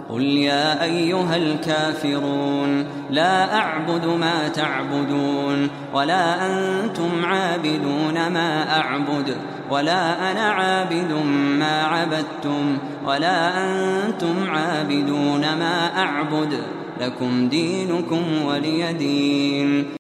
قل يا أيها الكافرون لا أعبد ما تعبدون ولا أنتم عابدون ما أعبد ولا أنا عابد ما عبدتم ولا أنتم عابدون ما أعبد لكم دينكم ولي دين.